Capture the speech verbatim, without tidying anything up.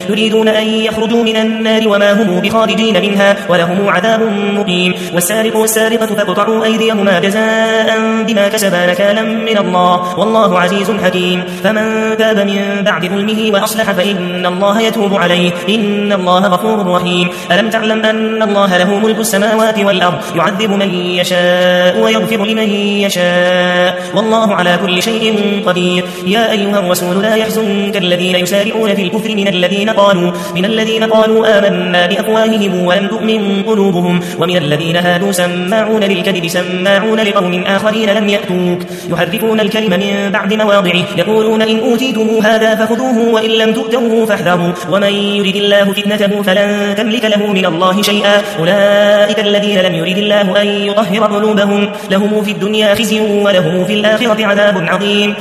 يريدون أن يخرجوا من النار وما هم بخارجين منها ولهم عذاب مقيم والسارق والسارقة فاقطعوا أيديهما جزاء بما كسبا نكالا من الله والله عزيز حكيم فمن تاب من بعد ظلمه وأصلح فإن الله يتوب عليه إن الله غفور رحيم ألم تعلم أن الله له ملك السماوات والأرض يعذب من يشاء ويغفر لمن يشاء والله على كل شيء قدير يا أيها الرسول لا يحزنك الذين يسارعون في الكفر من الذين قالوا من الذين قالوا آمنا بأفواههم ولم تؤمن قلوبهم ومن الذين هادوا سماعون للكذب سماعون لقوم آخرين لم يأتوك يحرفون الكلم من بعد مواضعه يقولون إن أوتيتم هذا فخذوه وإن لم تؤتوه فاحذروا ومن يرد الله فتنته فلن تملك له من الله شيئا أولئك الذين لم يرد الله أن يطهر قلوبهم لهم في الدنيا خزي ولهم في الآخرة عذاب عظيم